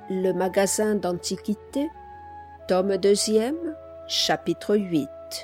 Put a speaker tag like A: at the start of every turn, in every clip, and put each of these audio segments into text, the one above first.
A: Le magasin d'antiquités, tome 2e, chapitre 8.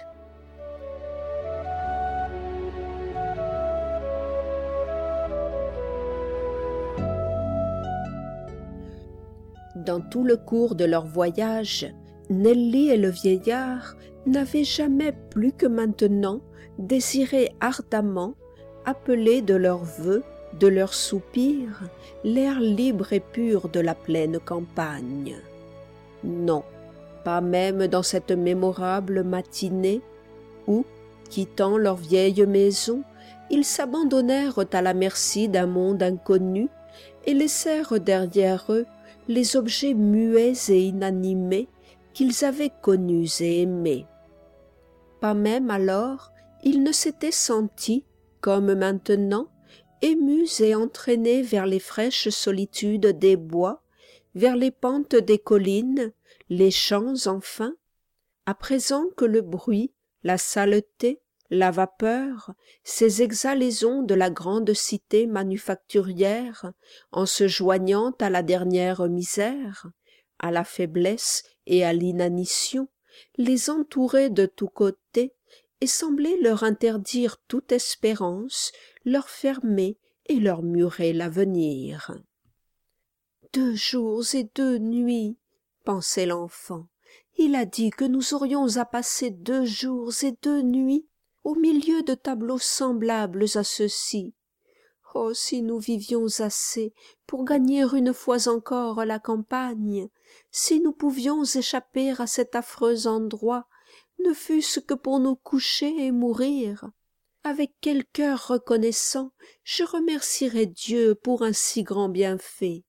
A: Dans tout le cours de leur voyage, Nelly et le vieillard n'avaient jamais plus que maintenant désiré ardemment appeler de leurs vœux, de leurs soupirs, l'air libre et pur de la pleine campagne. Non, pas même dans cette mémorable matinée où, quittant leur vieille maison, ils s'abandonnèrent à la merci d'un monde inconnu et laissèrent derrière eux les objets muets et inanimés qu'ils avaient connus et aimés. Pas même alors ils ne s'étaient sentis, comme maintenant, émus et entraînés vers les fraîches solitudes des bois, vers les pentes des collines, les champs enfin, à présent que le bruit, la saleté, la vapeur, ces exhalaisons de la grande cité manufacturière, en se joignant à la dernière misère, à la faiblesse et à l'inanition, les entouraient de tous côtés et semblaient leur interdire toute espérance, leur fermer et leur murer l'avenir. 2 jours et 2 nuits, pensait l'enfant. Il a dit que nous aurions à passer 2 jours et 2 nuits au milieu de tableaux semblables à ceux-ci. Oh, si nous vivions assez pour gagner une fois encore la campagne, si nous pouvions échapper à cet affreux endroit, ne fût-ce que pour nous coucher et mourir. Avec quel cœur reconnaissant je remercierais Dieu pour un si grand bienfait.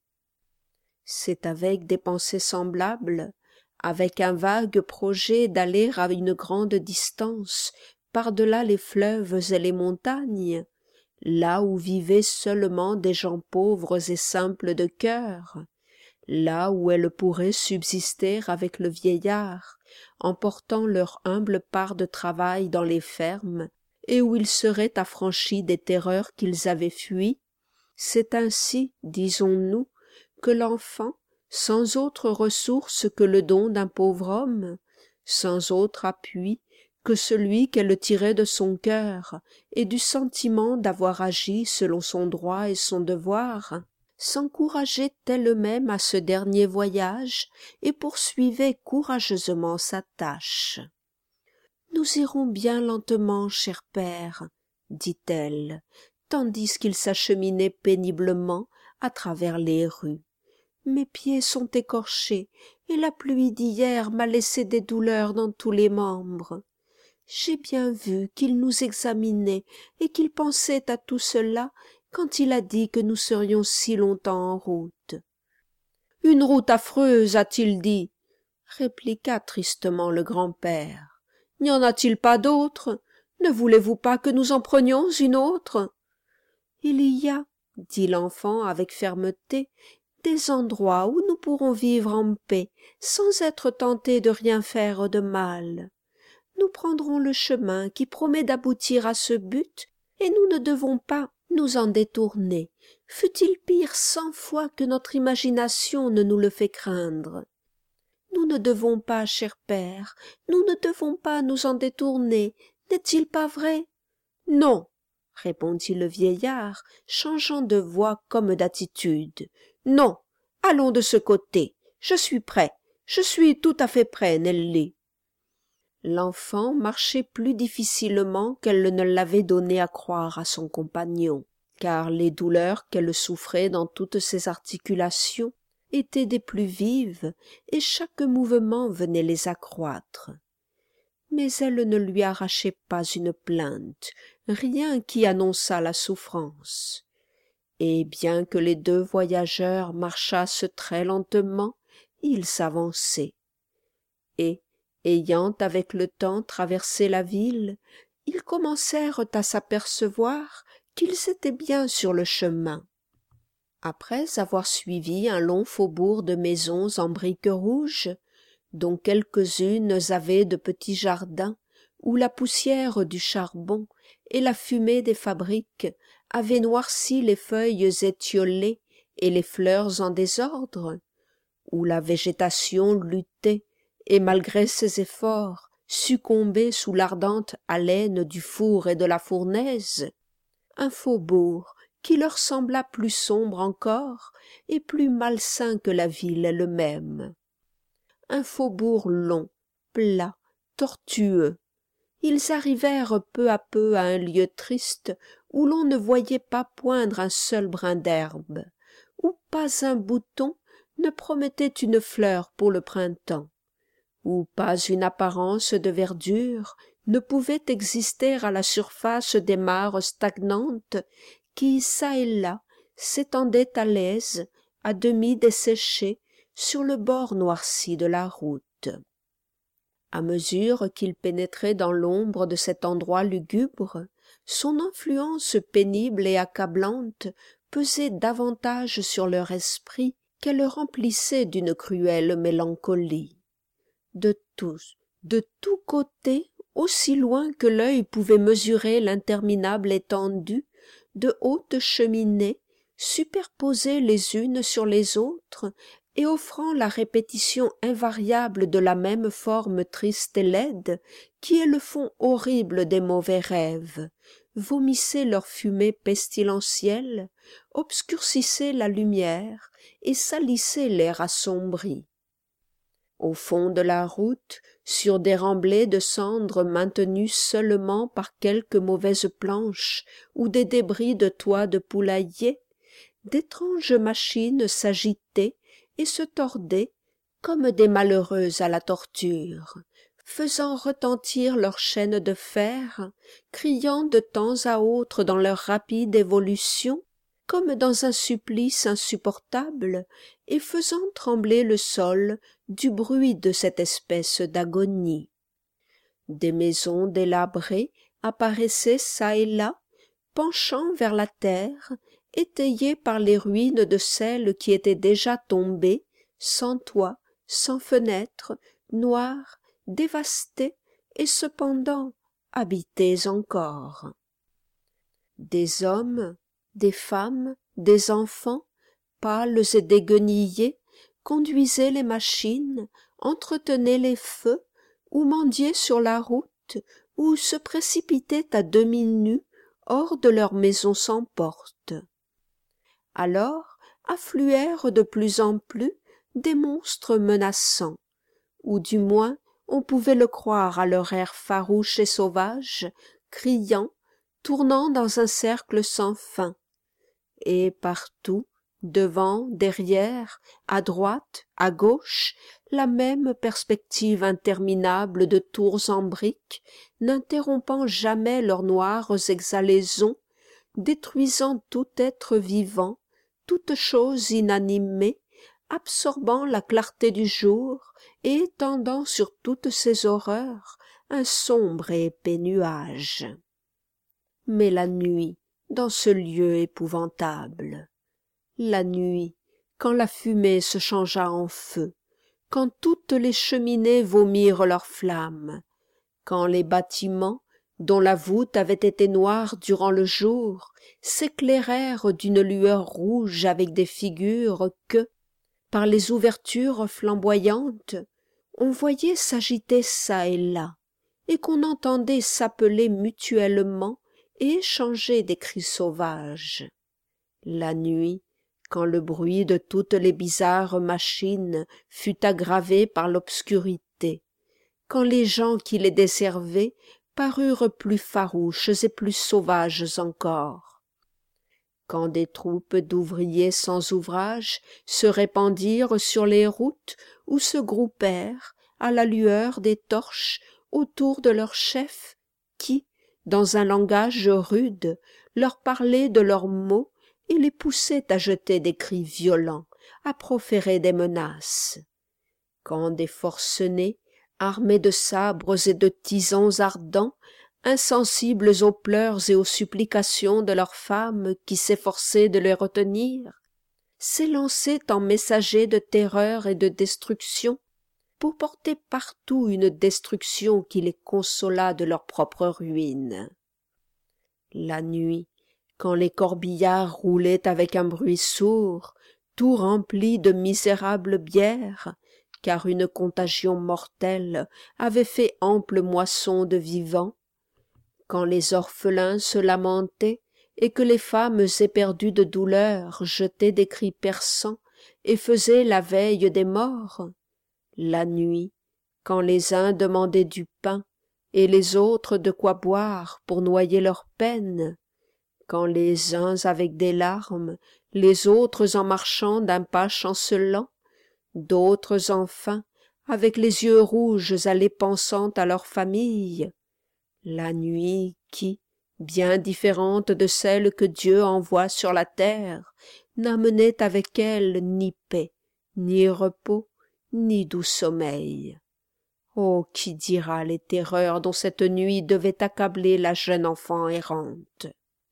A: C'est avec des pensées semblables, avec un vague projet d'aller à une grande distance, par-delà les fleuves et les montagnes, là où vivaient seulement des gens pauvres et simples de cœur, là où elles pourraient subsister avec le vieillard, en portant leur humble part de travail dans les fermes, et où ils seraient affranchis des terreurs qu'ils avaient fuies, c'est ainsi, disons-nous, que l'enfant, sans autre ressource que le don d'un pauvre homme, sans autre appui que celui qu'elle tirait de son cœur et du sentiment d'avoir agi selon son droit et son devoir, s'encourageait elle-même à ce dernier voyage et poursuivait courageusement sa tâche. « Nous irons bien lentement, cher père, dit-elle, tandis qu'il s'acheminait péniblement à travers les rues. Mes pieds sont écorchés et la pluie d'hier m'a laissé des douleurs dans tous les membres. J'ai bien vu qu'il nous examinait et qu'il pensait à tout cela quand il a dit que nous serions si longtemps en route. »« Une route affreuse, a-t-il dit, » répliqua tristement le grand-père. « N'y en a-t-il pas d'autre? Ne voulez-vous pas que nous en prenions une autre? »« Il y a, » dit l'enfant avec fermeté, « des endroits où nous pourrons vivre en paix, sans être tentés de rien faire de mal. Nous prendrons le chemin qui promet d'aboutir à ce but, et nous ne devons pas nous en détourner, fût-il pire 100 fois que notre imagination ne nous le fait craindre. Nous ne devons pas, cher père, nous ne devons pas nous en détourner, n'est-il pas vrai? »« Non, » répondit le vieillard, changeant de voix comme d'attitude. « Non, allons de ce côté, je suis prêt, je suis tout à fait prêt, Nelly. » L'enfant marchait plus difficilement qu'elle ne l'avait donné à croire à son compagnon, car les douleurs qu'elle souffrait dans toutes ses articulations étaient des plus vives, et chaque mouvement venait les accroître. Mais elle ne lui arrachait pas une plainte, rien qui annonçât la souffrance. Et bien que les 2 voyageurs marchassent très lentement, ils s'avançaient. Et, ayant avec le temps traversé la ville, ils commencèrent à s'apercevoir qu'ils étaient bien sur le chemin. Après avoir suivi un long faubourg de maisons en briques rouges, dont quelques-unes avaient de petits jardins où la poussière du charbon et la fumée des fabriques avaient noirci les feuilles étiolées et les fleurs en désordre, où la végétation luttait et malgré ses efforts succombait sous l'ardente haleine du four et de la fournaise, un faubourg qui leur sembla plus sombre encore et plus malsain que la ville elle-même. Un faubourg long, plat, tortueux. Ils arrivèrent peu à peu à un lieu triste où l'on ne voyait pas poindre un seul brin d'herbe, où pas un bouton ne promettait une fleur pour le printemps, où pas une apparence de verdure ne pouvait exister à la surface des mares stagnantes qui, çà et là, s'étendaient à l'aise, à demi desséchées, sur le bord noirci de la route. À mesure qu'il pénétrait dans l'ombre de cet endroit lugubre, son influence pénible et accablante pesait davantage sur leur esprit qu'elle le remplissait d'une cruelle mélancolie. De tous côtés, aussi loin que l'œil pouvait mesurer l'interminable étendue, de hautes cheminées, superposées les unes sur les autres, et offrant la répétition invariable de la même forme triste et laide, qui est le fond horrible des mauvais rêves, vomissaient leur fumée pestilentielle, obscurcissaient la lumière et salissaient l'air assombri. Au fond de la route, sur des remblais de cendres maintenues seulement par quelques mauvaises planches ou des débris de toits de poulailler, d'étranges machines s'agitaient et se tordaient comme des malheureux à la torture, faisant retentir leurs chaînes de fer, criant de temps à autre dans leur rapide évolution, comme dans un supplice insupportable, et faisant trembler le sol du bruit de cette espèce d'agonie. Des maisons délabrées apparaissaient çà et là, penchant vers la terre, étayées par les ruines de celles qui étaient déjà tombées, sans toit, sans fenêtres, noires, dévastées et cependant habitées encore. Des hommes, des femmes, des enfants, pâles et déguenillés, conduisaient les machines, entretenaient les feux, ou mendiaient sur la route, ou se précipitaient à demi nus hors de leurs maisons sans porte. Alors affluèrent de plus en plus des monstres menaçants, ou du moins on pouvait le croire à leur air farouche et sauvage, criant, tournant dans un cercle sans fin, et partout, devant, derrière, à droite, à gauche, la même perspective interminable de tours en briques, n'interrompant jamais leurs noires exhalaisons, détruisant tout être vivant, toute chose inanimée, absorbant la clarté du jour et étendant sur toutes ces horreurs un sombre et épais nuage. Mais la nuit, dans ce lieu épouvantable, la nuit, quand la fumée se changea en feu, quand toutes les cheminées vomirent leurs flammes, quand les bâtiments, dont la voûte avait été noire durant le jour, s'éclairèrent d'une lueur rouge avec des figures que, par les ouvertures flamboyantes, on voyait s'agiter çà et là, et qu'on entendait s'appeler mutuellement et échanger des cris sauvages. La nuit, quand le bruit de toutes les bizarres machines fut aggravé par l'obscurité, quand les gens qui les desservaient parurent plus farouches et plus sauvages encore, quand des troupes d'ouvriers sans ouvrage se répandirent sur les routes ou se groupèrent, à la lueur des torches, autour de leur chef, qui, dans un langage rude, leur parlait de leurs maux et les poussait à jeter des cris violents, à proférer des menaces. Quand des forcenés, armés de sabres et de tisons ardents, insensibles aux pleurs et aux supplications de leurs femmes qui s'efforçaient de les retenir, s'élançaient en messagers de terreur et de destruction, pour porter partout une destruction qui les consolât de leur propre ruine. La nuit, quand les corbillards roulaient avec un bruit sourd, tout rempli de misérable bière, car une contagion mortelle avait fait ample moisson de vivants, quand les orphelins se lamentaient et que les femmes éperdues de douleur jetaient des cris perçants et faisaient la veille des morts, la nuit, quand les uns demandaient du pain et les autres de quoi boire pour noyer leur peine, quand les uns avec des larmes, les autres en marchant d'un pas chancelant, d'autres enfin avec les yeux rouges aller pensant à leur famille, la nuit qui, bien différente de celle que Dieu envoie sur la terre, n'amenait avec elle ni paix, ni repos, ni doux sommeil. Oh, qui dira les terreurs dont cette nuit devait accabler la jeune enfant errante?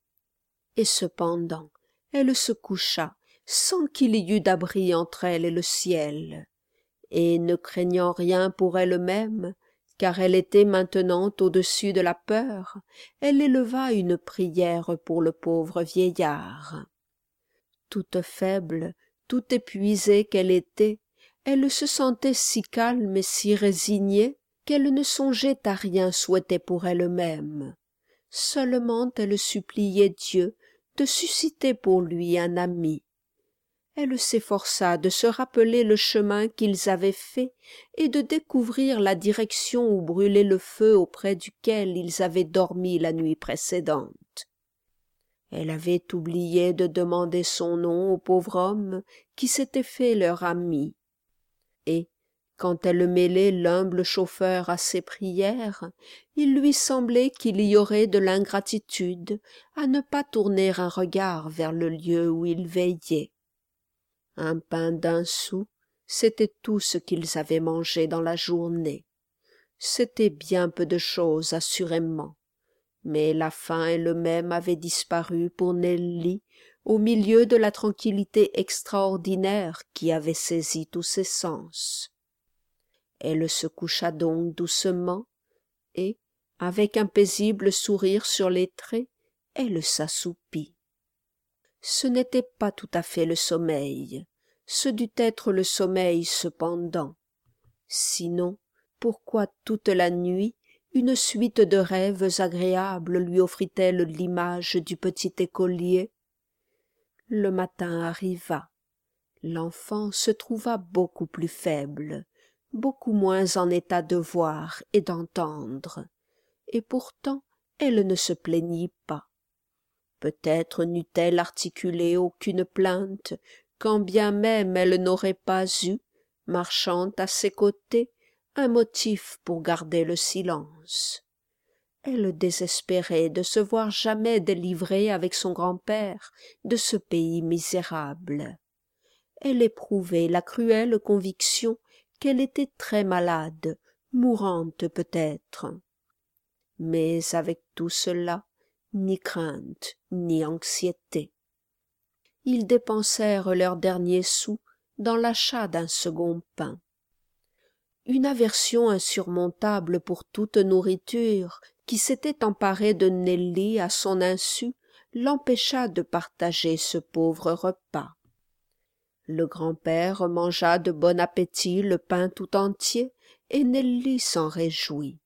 A: Et cependant, elle se coucha sans qu'il y eût d'abri entre elle et le ciel, et ne craignant rien pour elle-même, car elle était maintenant au-dessus de la peur, elle éleva une prière pour le pauvre vieillard. Toute faible, toute épuisée qu'elle était, elle se sentait si calme et si résignée qu'elle ne songeait à rien souhaiter pour elle-même. Seulement elle suppliait Dieu de susciter pour lui un ami. Elle s'efforça de se rappeler le chemin qu'ils avaient fait et de découvrir la direction où brûlait le feu auprès duquel ils avaient dormi la nuit précédente. Elle avait oublié de demander son nom au pauvre homme qui s'était fait leur ami. Et, quand elle mêlait l'humble chauffeur à ses prières, il lui semblait qu'il y aurait de l'ingratitude à ne pas tourner un regard vers le lieu où il veillait. Un pain d'un sou, c'était tout ce qu'ils avaient mangé dans la journée. C'était bien peu de chose, assurément, mais la faim elle-même avait disparu pour Nelly au milieu de la tranquillité extraordinaire qui avait saisi tous ses sens. Elle se coucha donc doucement, et, avec un paisible sourire sur les traits, elle s'assoupit. Ce n'était pas tout à fait le sommeil, ce dut être le sommeil cependant. Sinon, pourquoi toute la nuit une suite de rêves agréables lui offrit-elle l'image du petit écolier? Le matin arriva. L'enfant se trouva beaucoup plus faible, beaucoup moins en état de voir et d'entendre, et pourtant elle ne se plaignit pas. Peut-être n'eût-elle articulé aucune plainte, quand bien même elle n'aurait pas eu, marchant à ses côtés, un motif pour garder le silence. Elle désespérait de se voir jamais délivrée avec son grand-père de ce pays misérable. Elle éprouvait la cruelle conviction qu'elle était très malade, mourante peut-être. Mais avec tout cela, ni crainte, ni anxiété. Ils dépensèrent leurs derniers sous dans l'achat d'un second pain. Une aversion insurmontable pour toute nourriture qui s'était emparée de Nelly à son insu l'empêcha de partager ce pauvre repas. Le grand-père mangea de bon appétit le pain tout entier, et Nelly s'en réjouit.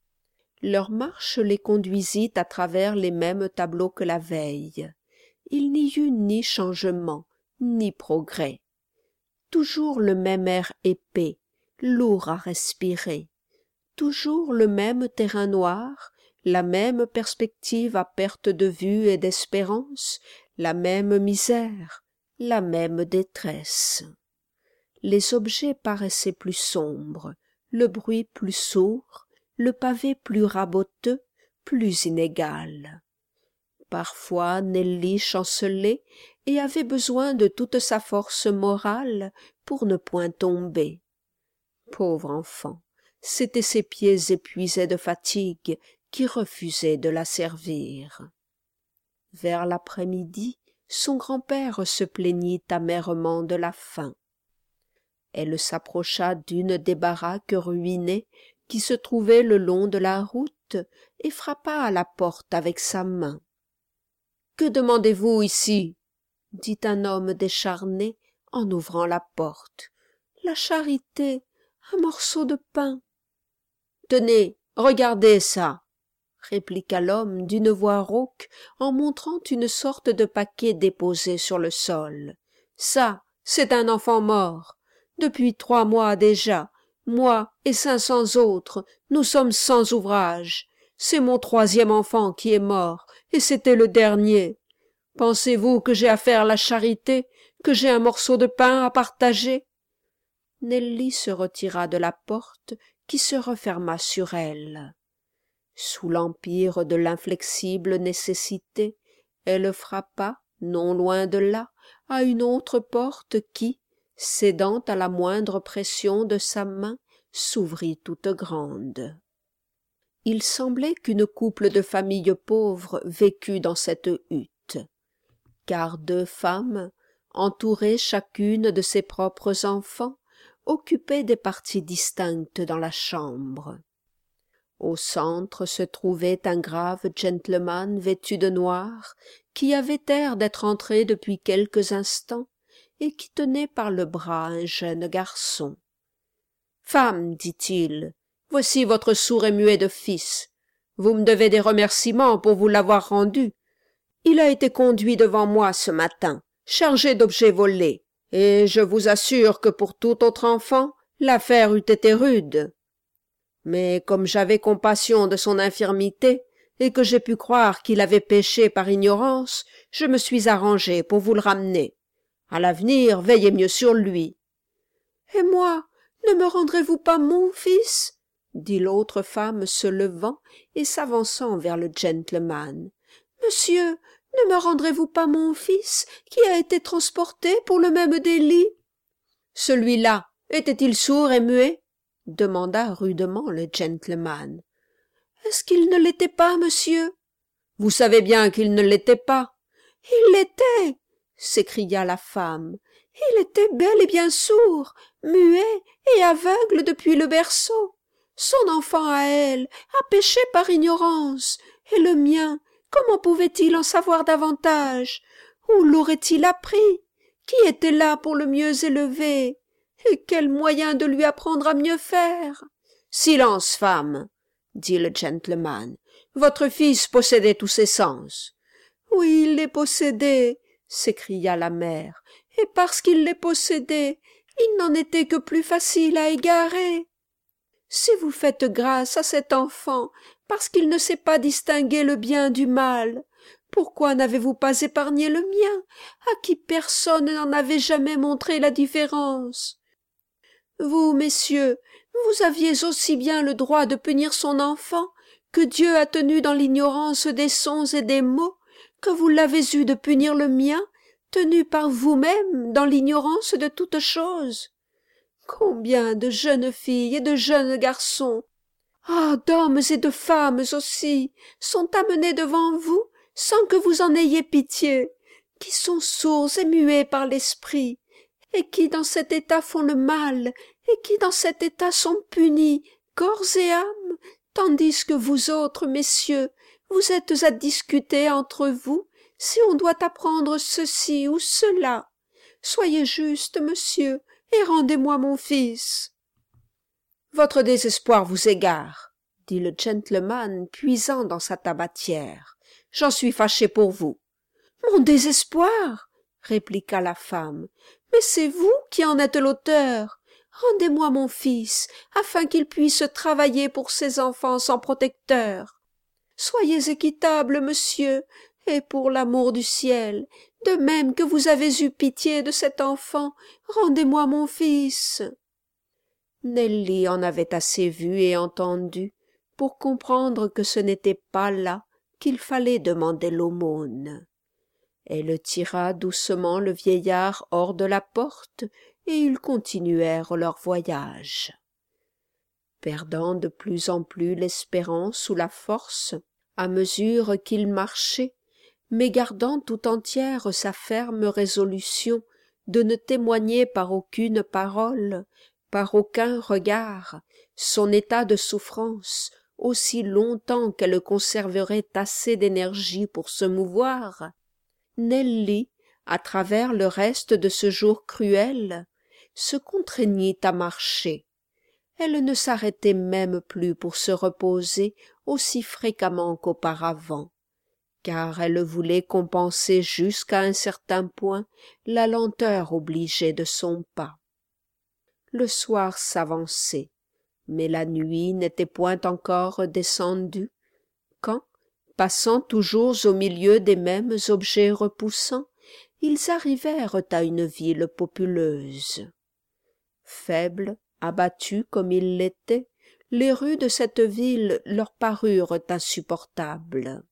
A: Leur marche les conduisit à travers les mêmes tableaux que la veille. Il n'y eut ni changement, ni progrès. Toujours le même air épais, lourd à respirer. Toujours le même terrain noir, la même perspective à perte de vue et d'espérance, la même misère, la même détresse. Les objets paraissaient plus sombres, le bruit plus sourd, le pavé plus raboteux, plus inégal. Parfois Nelly chancelait et avait besoin de toute sa force morale pour ne point tomber. Pauvre enfant, c'étaient ses pieds épuisés de fatigue qui refusaient de la servir. Vers l'après-midi, son grand-père se plaignit amèrement de la faim. Elle s'approcha d'une des baraques ruinées qui se trouvaient le long de la route et frappa à la porte avec sa main. « Que demandez-vous ici ?» dit un homme décharné en ouvrant la porte. « La charité, un morceau de pain. »« Tenez, regardez ça !» répliqua l'homme d'une voix rauque en montrant une sorte de paquet déposé sur le sol. « Ça, c'est un enfant mort. Depuis 3 mois déjà, moi et 500 autres, nous sommes sans ouvrage. C'est mon 3e enfant qui est mort, et c'était le dernier. Pensez-vous que j'ai à faire la charité, que j'ai un morceau de pain à partager ?» Nelly se retira de la porte qui se referma sur elle. Sous l'empire de l'inflexible nécessité, elle frappa, non loin de là, à une autre porte qui, cédant à la moindre pression de sa main, s'ouvrit toute grande. Il semblait qu'une couple de famille pauvre vécût dans cette hutte, car 2 femmes, entourées chacune de ses propres enfants, occupaient des parties distinctes dans la chambre. Au centre se trouvait un grave gentleman vêtu de noir, qui avait air d'être entré depuis quelques instants, et qui tenait par le bras un jeune garçon. « Femme, dit-il, voici votre sourd et muet de fils. Vous me devez des remerciements pour vous l'avoir rendu. Il a été conduit devant moi ce matin, chargé d'objets volés, et je vous assure que pour tout autre enfant, l'affaire eût été rude. Mais comme j'avais compassion de son infirmité, et que j'ai pu croire qu'il avait péché par ignorance, je me suis arrangé pour vous le ramener. À l'avenir, veillez mieux sur lui. »« Et moi, ne me rendrez-vous pas mon fils ?» dit l'autre femme se levant et s'avançant vers le gentleman. « Monsieur, ne me rendrez-vous pas mon fils qui a été transporté pour le même délit ?»« Celui-là, était-il sourd et muet ?» demanda rudement le gentleman. « Est-ce qu'il ne l'était pas, monsieur ?»« Vous savez bien qu'il ne l'était pas. »« Il l'était !» s'écria la femme. « Il était bel et bien sourd, muet et aveugle depuis le berceau. Son enfant à elle a péché par ignorance, et le mien, comment pouvait-il en savoir davantage? Où l'aurait-il appris? Qui était là pour le mieux élever? Et quel moyen de lui apprendre à mieux faire? »« Silence, femme, dit le gentleman. Votre fils possédait tous ses sens. »« Oui, il les possédait, s'écria la mère, et parce qu'il les possédait, il n'en était que plus facile à égarer. Si vous faites grâce à cet enfant parce qu'il ne sait pas distinguer le bien du mal, pourquoi n'avez-vous pas épargné le mien, à qui personne n'en avait jamais montré la différence? Vous, messieurs, vous aviez aussi bien le droit de punir son enfant que Dieu a tenu dans l'ignorance des sons et des mots, que vous l'avez eu de punir le mien, tenu par vous-même dans l'ignorance de toutes choses. Combien de jeunes filles et de jeunes garçons, d'hommes et de femmes aussi, sont amenés devant vous sans que vous en ayez pitié, qui sont sourds et muets par l'esprit, et qui dans cet état font le mal, et qui dans cet état sont punis, corps et âme, tandis que vous autres, messieurs, vous êtes à discuter entre vous si on doit apprendre ceci ou cela. Soyez juste, monsieur, et rendez-moi mon fils. »« Votre désespoir vous égare, » dit le gentleman, puisant dans sa tabatière. « J'en suis fâché pour vous. »« Mon désespoir » répliqua la femme. « Mais c'est vous qui en êtes l'auteur. Rendez-moi mon fils, afin qu'il puisse travailler pour ses enfants sans protecteur. Soyez équitable, monsieur, et pour l'amour du ciel, de même que vous avez eu pitié de cet enfant, rendez-moi mon fils. » Nelly en avait assez vu et entendu pour comprendre que ce n'était pas là qu'il fallait demander l'aumône. Elle tira doucement le vieillard hors de la porte, et ils continuèrent leur voyage. Perdant de plus en plus l'espérance ou la force, à mesure qu'ils marchaient, mais gardant tout entière sa ferme résolution de ne témoigner par aucune parole, par aucun regard, son état de souffrance, aussi longtemps qu'elle conserverait assez d'énergie pour se mouvoir, Nelly, à travers le reste de ce jour cruel, se contraignit à marcher. Elle ne s'arrêtait même plus pour se reposer aussi fréquemment qu'auparavant, car elle voulait compenser jusqu'à un certain point la lenteur obligée de son pas. Le soir s'avançait, mais la nuit n'était point encore descendue, quand, passant toujours au milieu des mêmes objets repoussants, ils arrivèrent à une ville populeuse. Faibles, abattus comme ils l'étaient, les rues de cette ville leur parurent insupportables.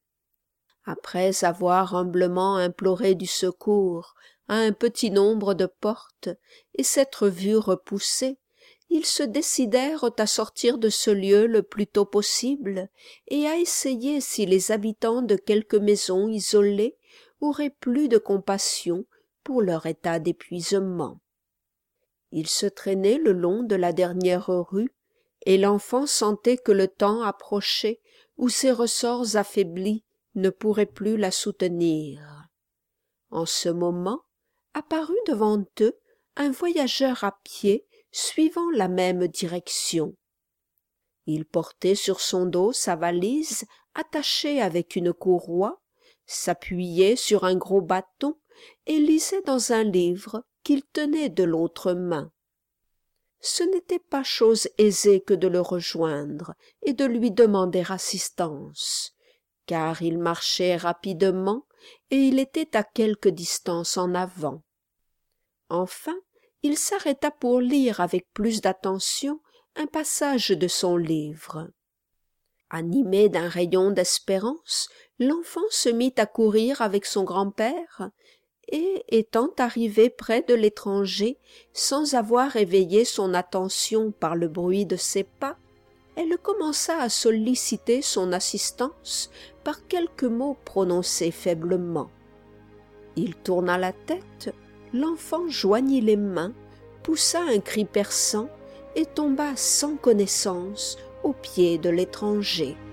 A: Après avoir humblement imploré du secours à un petit nombre de portes et s'être vus repoussés, ils se décidèrent à sortir de ce lieu le plus tôt possible et à essayer si les habitants de quelque maison isolée auraient plus de compassion pour leur état d'épuisement. Ils se traînaient le long de la dernière rue, et l'enfant sentait que le temps approchait où ses ressorts affaiblis ne pourraient plus la soutenir. En ce moment, apparut devant eux un voyageur à pied suivant la même direction. Il portait sur son dos sa valise attachée avec une courroie, s'appuyait sur un gros bâton et lisait dans un livre qu'il tenait de l'autre main. Ce n'était pas chose aisée que de le rejoindre et de lui demander assistance, car il marchait rapidement et il était à quelque distance en avant. Enfin, il s'arrêta pour lire avec plus d'attention un passage de son livre. Animé d'un rayon d'espérance, l'enfant se mit à courir avec son grand-père, et, étant arrivé près de l'étranger, sans avoir éveillé son attention par le bruit de ses pas, elle commença à solliciter son assistance par quelques mots prononcés faiblement. Il tourna la tête, l'enfant joignit les mains, poussa un cri perçant et tomba sans connaissance aux pieds de l'étranger.